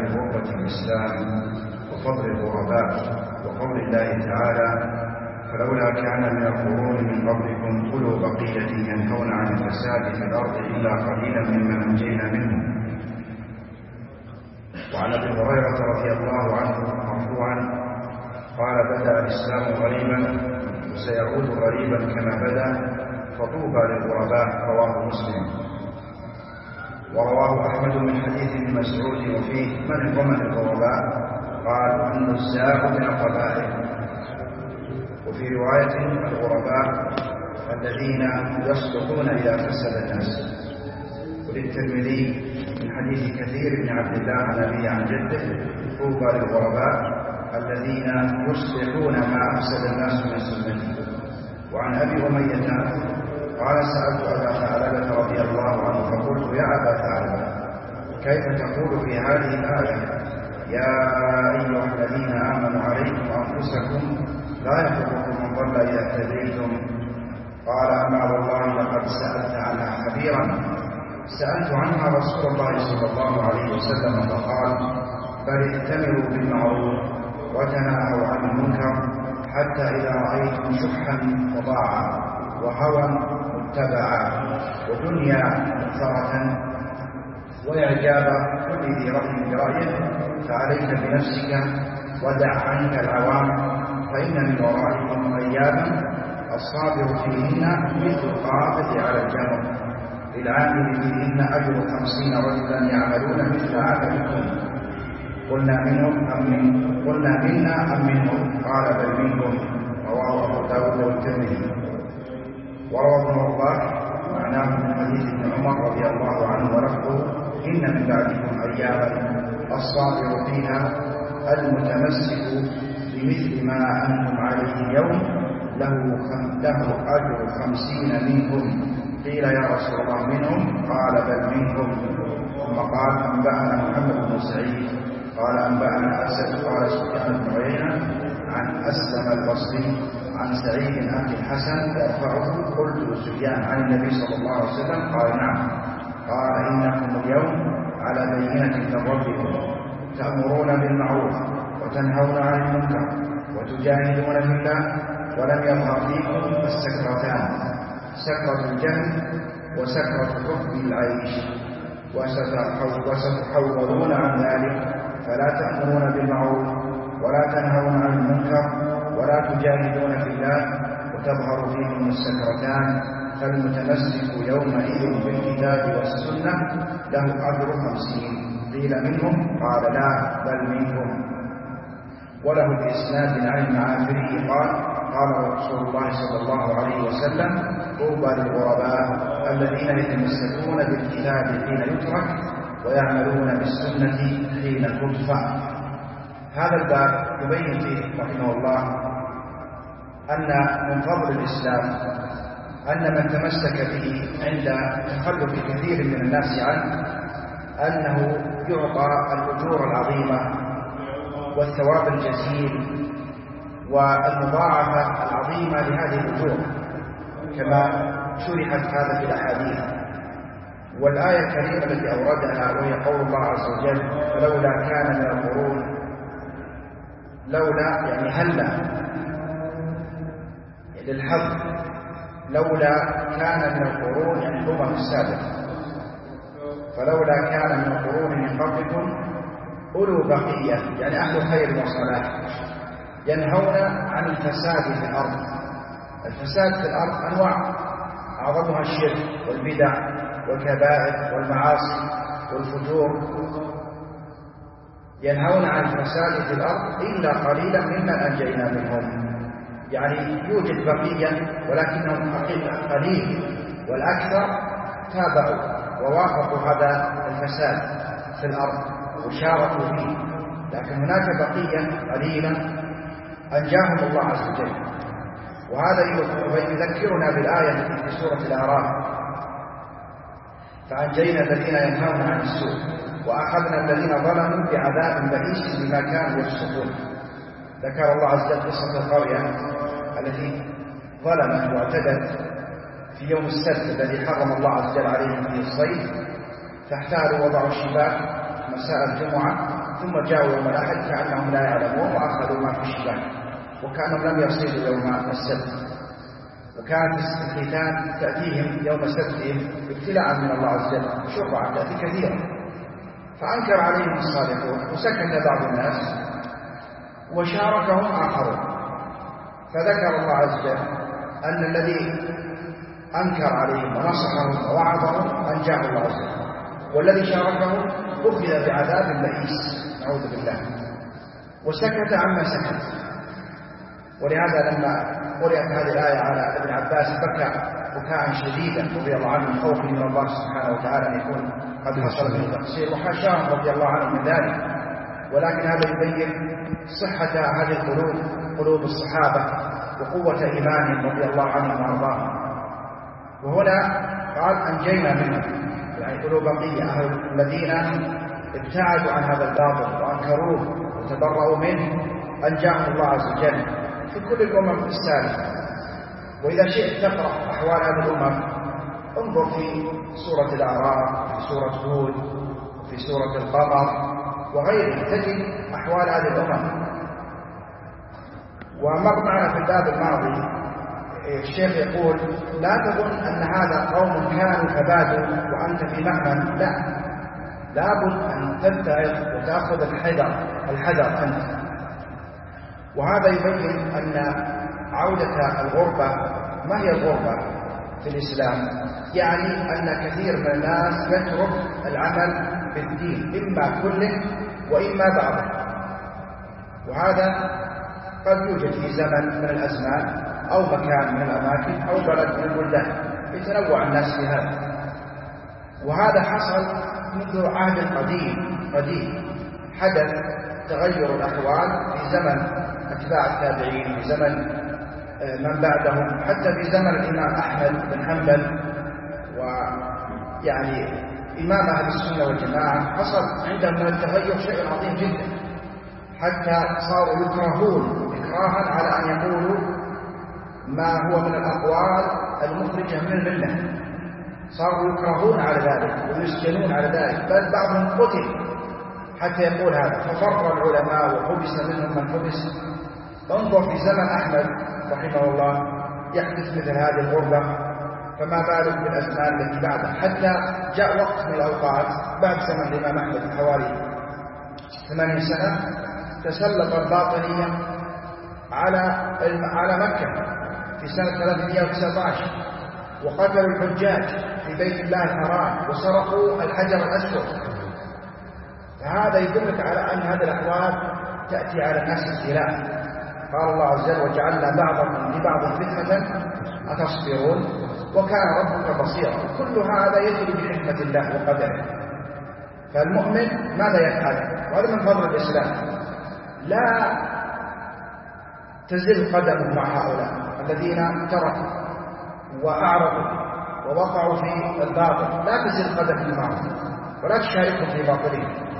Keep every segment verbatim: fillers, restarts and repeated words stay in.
من غربة الإسلام وفضل الغرباء، وقول الله تعالى: فلولا كان من القرون من قبلكم أولو بقية ينهون عن الفساد في الأرض إلا قليلا ممن أنجينا منهم. وعن أبي هريرة رضي الله عنه مرفوعا قال: بدأ الإسلام غريبا وسيعود غريبا كما بدأ، فطوبى للغرباء. رواه مسلم. ورواه أحمد من حديث ابن مسعود وفيه: من هم الغرباء؟ قال: النزاع من القبائل. وفي رواية: الغرباء الذين يصلحون إذا فسد الناس. وللترمذي من حديث كثير بن عبد الله عن أبيه عن جده: طوبى للغرباء الذين يصلحون ما أفسد الناس من سنته. وعن أبي أمية قال: سألت أبا ثعلبة رضي الله عنه فقلت: يا أبا ثعلبة، كيف تقول في هذه الآية: يا أيها الذين آمنوا عليكم أنفسكم لا يضركم من ضل إذا اهتديتم؟ قال: أما والله لقد سألت عنها خبيرا. سألت عنها رسول الله صلى الله عليه وسلم فقال: بل ائتمروا بالمعروف وتناهوا عن المنكر، حتى إذا رأيتم شحا فظاعا وهوى متبعا ودنيا مؤثرة وإعجاب كل ذي رأي برأيه، فعليك بنفسك ودع عنك العوام، فإن من ورائكم أياما الصابر فيهن مثل القابض على الجمر، للعامل فيهن أجر خمسين رجلا يعملون مثل عملكم. قلنا منهم أم من قلنا منا أم منهم؟ قال: بل منكم. رواه أبو داود والترمذي. وروى ابن رباح معناه من حديث ابن عمر رضي الله عنه ولفظه: إن من بعدكم أياما الصابر فيها المتمسك بمثل ما أنتم عليه اليوم له له أجر خمسين منكم. قيل: يا رسول الله منهم؟ قال: بل منكم. ثم قال: أنبأنا محمد بن سعيد قال: أنبأنا أسد قال سفيان بن عيينة عن أسلم البصري عن سعيد أبي الحسن يرفعه: قلت لسفيان عن النبي صلى الله عليه وسلم؟ قال: نعم. قال: إنكم اليوم على بينة من ربكم، تأمرون بالمعروف وتنهون عن المنكر وتجاهدون في الله، ولم يظهر فيكم السكرتان: سكرة الجهل وسكرة حب العيش، وستحولون عن ذلك، فلا تأمرون بالمعروف ولا تنهون عن المنكر ولا تجاهدون في الله، وتظهر فيكم السكرتان، فالمتمسك يومئذ بالكتاب والسنة له أجر خمسين. قيل: منهم؟ قال: لا، بل منكم. وله الإسناد عن المعافري قال: قال رسول الله صلى الله عليه وسلم: طوبى للغرباء الذين يتمسكون بالكتاب حين يترك ويعملون بالسنة حين تدفع. هذا الباب يبين فيه رحمه الله أن من فضل الإسلام أن من تمسك به عند تخلف كثير من الناس عنه أنه يعطى الأجور العظيمة والثواب الجزيل والمضاعفة العظيمة لهذه الأجور، كما شرحت هذا في الأحاديث. والآية الكريمة التي أوردها وهي قول الله عز وجل: فلولا كان من القرون، لولا يعني هلا للحظ، لولا كان من القرون يعني الأمم السابقة، فلولا كان من القرون من قبلكم أولو بقية يعني أهل خير وصلاح ينهون عن الفساد في الأرض. الفساد في الأرض أنواع، أعظمها الشرك والبدع والكبائر والمعاصي والفجور. ينهون عن الفساد في الأرض إلا قليلا ممن أنجينا منهم، يعني يوجد بقية ولكنهم قليل، والأكثر تابعوا ووافقوا هذا الفساد في الأرض وشاركوا فيه، لكن هناك بقية قليلا أنجاهم الله عز وجل. وهذا يذكرنا بالآية التي في سورة الأعراف: فأنجينا الذين ينهون عن السوء وأخذنا الذين ظلموا بعذاب بئيس بما كانوا يفسقون. ذكر الله عز وجل قصة القرية التي ظلمت واعتدت في يوم السبت الذي حرم الله عز وجل عليهم فيه الصيد، فاحتالوا وضعوا الشباك مساء الجمعة ثم جاءوا يوم الأحد كأنهم لا يعلمون وأخذوا ما في الشباك وكأنهم لم يصيدوا يوم السبت. وكانت الحيتان تأتيهم يوم سبتهم ابتلاء من الله عز وجل، شرعا تأتي كثيرا، فأنكر عليهم الصالحون وسكت بعض الناس وشاركهم آخرون. فذكر الله عز وجل أن الذي أنكر عليهم ونصحهم ووعظهم أنجاه الله عز وجل، والذي شاركهم أخذ بعذاب بئيس نعوذ بالله، وسكت عما سكت. ولهذا لما قرأت هذه الآية على ابن عباس بكى بكاء شديدا رضي الله عنه من خوفه من الله سبحانه وتعالى أن يكون قد حصل به تقصير، وحاشاه رضي الله عنه من ذلك. ولكن هذا يبين صحة هذه القلوب، قلوب الصحابة، وقوة إيمانهم رضي الله عنهم وأرضاهم. وهنا قال أنجينا منهم، يعني قلوب بقية الذين ابتعدوا عن هذا الباطل وأنكروه وتبرؤوا منه، أنجاهم الله عز وجل في كل الأمم السابقة. وإذا شئت تقرأ أحوال هذه الأمم انظر في سورة الأعراف، في سورة هود، في سورة القمر وغيره، تجد أحوال هذه الأمم. ومر معنا في الباب الماضي الشيخ يقول لا تظن أن هذا قوم كانوا فبادوا وأنت في مأمن، لا، لابد أن تبتعد وتأخذ الحذر الحذر أنت. وهذا يبين أن عودة الغربة ما هي الغربة في الإسلام، يعني أن كثير من الناس يترك العمل بالدين إما كله وإما بعضه. وهذا قد يوجد في زمن من الأزمان أو مكان من الأماكن أو بلد من البلدان، يتنوع الناس في هذا. وهذا حصل منذ عهد قديم قديم حدث تغير الأحوال في زمن أتباع التابعين، في زمن من بعدهم، حتى في زمن الإمام أحمد بن حنبل ويعني إمام أهل السنة والجماعة، حصل عندهم من التغير شيء عظيم جدا، حتى صاروا يكرهون إكراها على أن يقولوا ما هو من الأقوال المخرجة من الملة، صاروا يكرهون على ذلك ويسجنون على ذلك، بل بعضهم قتل حتى يقول هذا، ففر العلماء وحبس منهم من حبس. انظر في زمن أحمد رحمه الله يحدث مثل هذه الغربة، فما بالك بالأزمان التي بعده. حتى جاء وقت من الأوقات بعد زمن الإمام أحمد حوالي ثمانين سنة تسلط الباطنية على على مكة في سنة ثلاثمائة وتسعة عشر وقتلوا الحجاج في بيت الله الحرام وسرقوا الحجر الأسود. فهذا يدلك على أن هذه الأحوال تأتي على الناس ابتلاء. قال الله عز وجل وجعلنا بعضكم لبعض فتنة أتصبرون وكان ربك بصيرا. كل هذا يجري بحكمة الله وقدره. فالمؤمن ماذا يفعل؟ وهذا من فضل الإسلام، لا تزل قدمه مع هؤلاء الذين تركوا وأعرضوا ووقعوا في الباطل، لا تزل قدمه معهم ولا تشاركهم في باطلهم.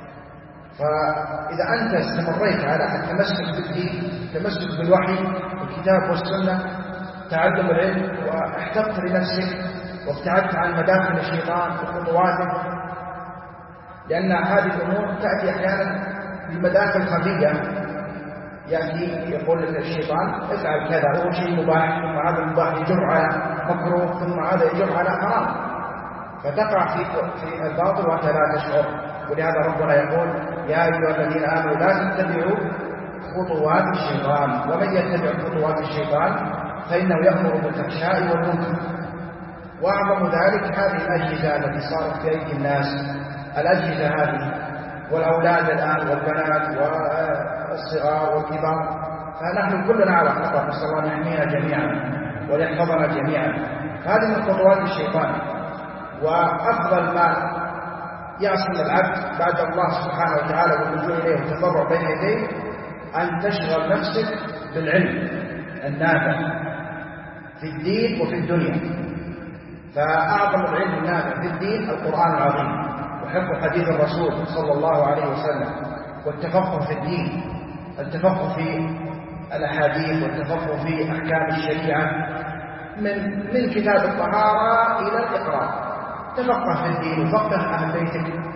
فإذا أنت استمريت على التمسك بالدين، التمسك بالوحي والكتاب والسنة، تعلم العلم، واحتفظت لنفسك وابتعدت عن مداخل الشيطان وخطواته، لأن هذه الأمور تأتي أحيانا بمداخل خفية، يأتي يقول لك الشيطان افعل كذا، هو شيء مباح، ثم هذا المباح يجر على مكروه، ثم هذا يجر على حرام، فتقع في في الباطل وأنت لا تشعر. ولهذا ربنا يقول يا أيها الذين آمنوا لا تتبعوا خطوات الشيطان، ومن يتبع خطوات الشيطان فإنه يأمر بالفحشاء والمنكر. وأعظم ذلك هذه الأجهزة التي صارت في أيدي الناس، الأجهزة هذه والأولاد الآن والبنات والصغار والكبار، فنحن كلنا على خطر، نسأل الله أن يحمينا جميعا ويحفظنا جميعا. هذه من خطوات الشيطان. وأفضل ما يصل العبد بعد الله سبحانه وتعالى واللجوء إليه والتضرع بين يديه أن تشغل نفسك بالعلم النافع في الدين وفي الدنيا. فأعظم العلم النافع في الدين القرآن العظيم وحفظ حديث الرسول صلى الله عليه وسلم، والتفقه في الدين، التفقه في الأحاديث والتفقه في أحكام الشريعة من من كتاب الطهارة إلى الإقرار. تفقه في الدين وفقه أهل بيتك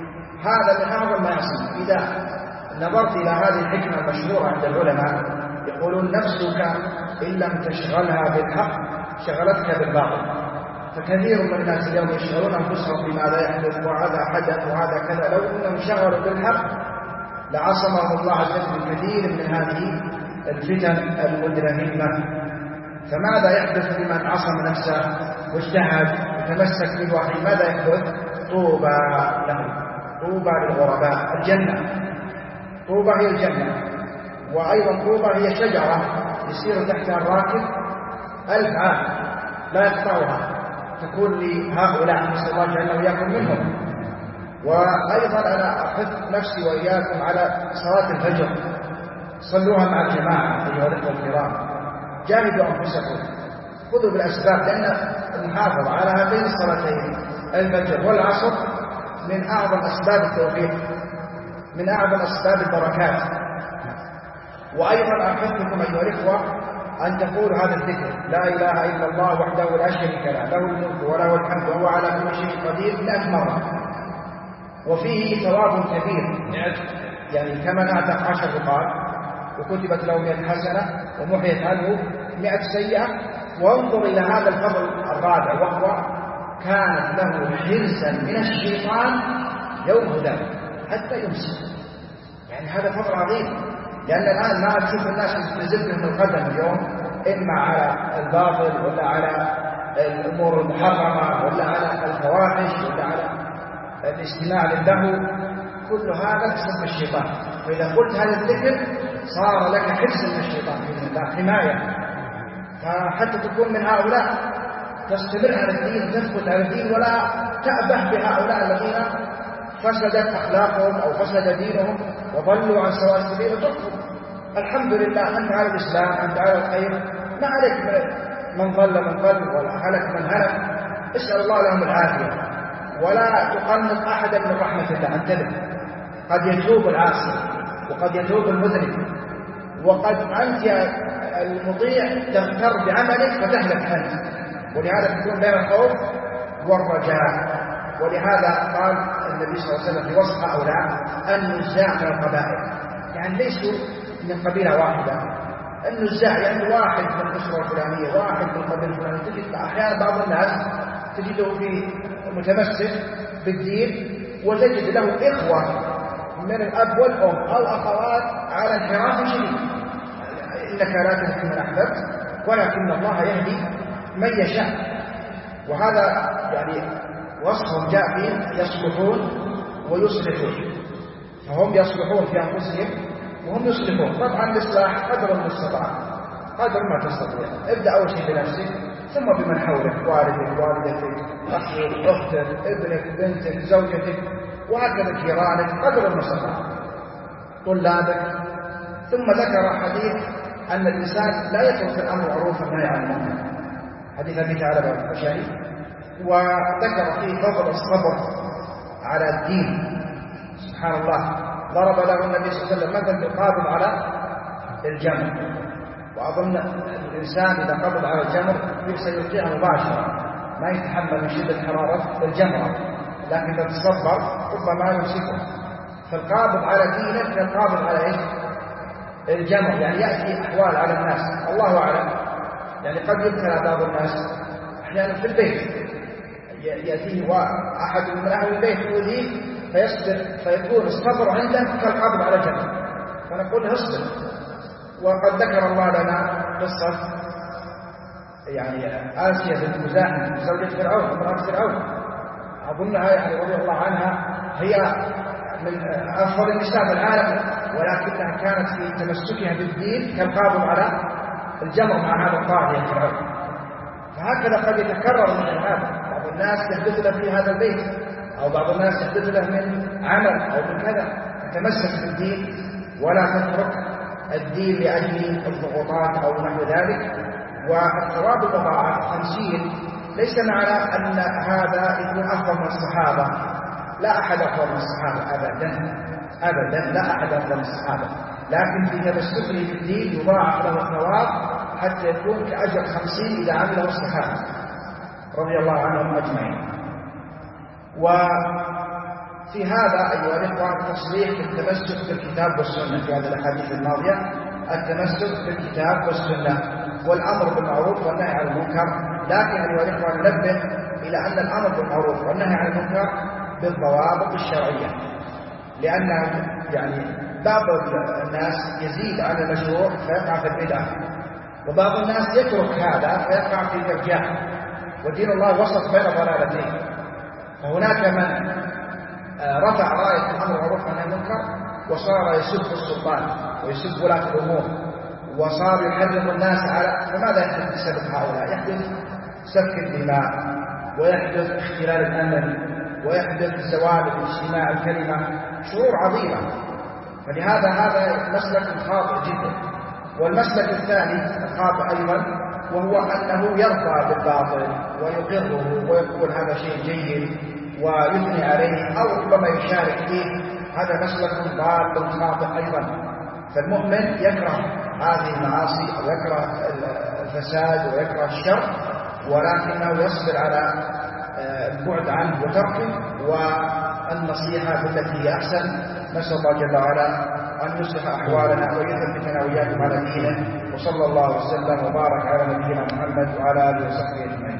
هذا من أعظم ما يصل. إذا نظرت إلى هذه الحكمة المشهورة عند العلماء يقولون نفسك إن لم تشغلها بالحق شغلتك بالباطل. فكثير من الناس اليوم يشغلون أنفسهم بماذا يحدث وهذا حدث وهذا كذا، لو أنهم شغلوا بالحق لعصمهم الله عز وجل من كثير من هذه الفتن المدرهمة. فماذا يحدث لمن عصم نفسه واجتهد وتمسك بالوحي؟ ماذا يحدث؟ طوبى له، طوبى للغرباء، الجنة. طوبى هي الجنة، وأيضا طوبى هي شجرة يسير تحتها الراكب ألف عام لا يقطعها، تكون لهؤلاء، نسأل الله جعلنا وإياكم منهم. وأيضا أنا أحث نفسي وإياكم على صلاة الفجر، صلوها مع الجماعة أيها الأخوة الكرام، جاهدوا أنفسكم، خذوا بالأسباب، لأن المحافظة على هذين الصلاتين الفجر والعصر من أعظم أسباب التوفيق، من أعظم أسباب البركات. وأيضا أحثكم أيها الأخوة أن تقولوا هذا الذكر: لا إله إلا الله وحده لا شريك له، له الملك وله الحمد وهو على كل شيء قدير، مئة مرة، وفيه ثواب كبير، يعني كما نعتق عشر رقاب وكتبت له مئة حسنة ومحيت عنه مئة سيئة. وانظر إلى هذا الفضل الرابع، وهو كانت له حرزا من الشيطان يوم ذلك حتى يمسي. يعني هذا فضل عظيم، لأن الآن ما تشوف الناس تزلهم القدم اليوم إما على الباطل ولا على الأمور المحرمة ولا على الفواحش ولا على الاستماع للهو، كل هذا بسبب الشيطان. فإذا قلت هذا الذكر صار لك حرز من الشيطان بإذن الله، حماية، فحتى تكون من هؤلاء تستمر على الدين وتثبت على الدين، ولا تأبه بهؤلاء الذين فسدت أخلاقهم أو فسد دينهم وضلوا عن سواء السبيل وتركوا. الحمد لله أنت على الإسلام، أنت على الخير، ما عليك من ضل من ضل ولا هلك من هلك، اسأل الله لهم العافية، ولا تقنط أحدا من رحمة الله. انتبه، قد يتوب العاصي وقد يتوب المذنب، وقد أنت المطيع تغتر بعملك فتهلك أنت، ولهذا تكون بين الخوف والرجاء. ولهذا قال النبي صلى الله عليه وسلم في وصف هؤلاء: النزاع من القبائل، يعني ليسوا من قبيلة واحدة. النزاع يعني واحد من الأسرة الفلانية، واحد من القبيلة الفلانية. تجد أحيانا بعض الناس تجده في متمسك بالدين وتجد له إخوة من الأب والأم أو أخوات على انحراف شديد. إنك لا تهدي من أحببت ولكن الله يهدي من يشاء. وهذا يعني وصفهم جاء فيه يصلحون ويصلحون، فهم يصلحون في أنفسهم وهم يصلحون. طبعا الإصلاح قدر المستطاع، قدر ما تستطيع. ابدأ أول شيء بنفسك ثم بمن حولك، والدك، والدتك، أخوك، أختك، ابنك، بنتك، زوجتك، وهكذا جيرانك قدر المستطاع، طلابك. ثم ذكر حديث أن الإنسان لا يترك الأمر معروفا والنهي عن المنكر، حديث أبي ثعلبة الخشني، وذكر فيه فضل الصبر على الدين. سبحان الله، ضرب له النبي صلى الله عليه وسلم مثل بالقابض على الجمر، وأظن الإنسان إذا قبض على الجمر سيلقيها مباشرة، ما يتحمل من شدة حرارة الجمرة، لكن إذا تصبر ربما يمسكه. فالقابض على دينه كالقابض على إيش؟ الجمر. يعني يأتي أحوال على الناس الله أعلم، يعني قد يبتلى بعض الناس أحيانا في البيت، يأتيه أحد من أهل البيت يؤذيه فيصبر، فيكون الصبر عنده كالقابض على الجمر، فنقول له اصبر. وقد ذكر الله لنا قصة يعني آسيا بنت مزاحم زوجة فرعون، امرأة فرعون، أظنها يعني رضي الله عنها هي من أفضل النساء في العالم، ولكنها كانت في تمسكها بالدين كالقابض على الجمر مع هذا الطاغية فرعون. فهكذا قد يتكرر مثل هذا، بعض الناس يحدث له في هذا البيت، أو بعض الناس يحدث له من عمل أو من كذا. تتمسك بالدين ولا تترك الدين لأجل الضغوطات أو نحو ذلك. والثواب المضاعف خمسين ليس معنى أن هذا يكون أفضل من الصحابة، لا أحد أفضل من الصحابة أبدا أبدا، لا أحد أفضل من الصحابة، لكن في تمسكه بالدين يضاعف له الثواب حتى يكون كأجر خمسين إذا عمله الصحابة رضي الله عنهم أجمعين. في هذا أيها الإخوة تصريح بالتمسك بالكتاب والسنة في هذه الأحاديث الماضية، التمسك بالكتاب والسنة والأمر بالمعروف والنهي عن المنكر. لكن أيها الإخوة ننبه إلى أن الأمر بالمعروف والنهي عن المنكر بالضوابط الشرعية، لأن يعني بعض الناس يزيد عن المشروع فيقع في البدعة، وبعض الناس يترك هذا فيقع في الإرجاء، ودين الله وسط بين ضلالتين. فهناك من رفع راية الأمر بالمعروف والنهي عن المنكر وصار يسب السلطان ويسب ولاة الأمور وصار يحرض الناس على، فماذا يحدث بسبب هؤلاء؟ يحدث سفك الدماء، ويحدث اختلال الأمن، ويحدث زوال اجتماع الكلمة، شرور عظيمة. فلهذا هذا مسلك خاطئ جدا. والمسلك الثاني الخاطئ أيضا وهو أنه يرضى بالباطل ويقره ويقول هذا شيء جيد ويثني عليه أو ربما يشارك فيه، هذا مسلك ضال خاطئ أيضا. فالمؤمن يكره هذه المعاصي ويكره الفساد ويكره الشر، ولكنه يصبر على البعد عنه وتركه والنصيحة بالتي هي أحسن. نسأل الله جل وعلا أن يصلح أحوالنا ويثبتنا وإياكم على دينه، وصلى الله وسلم وبارك على نبينا محمد وعلى آله وصحبه أجمعين.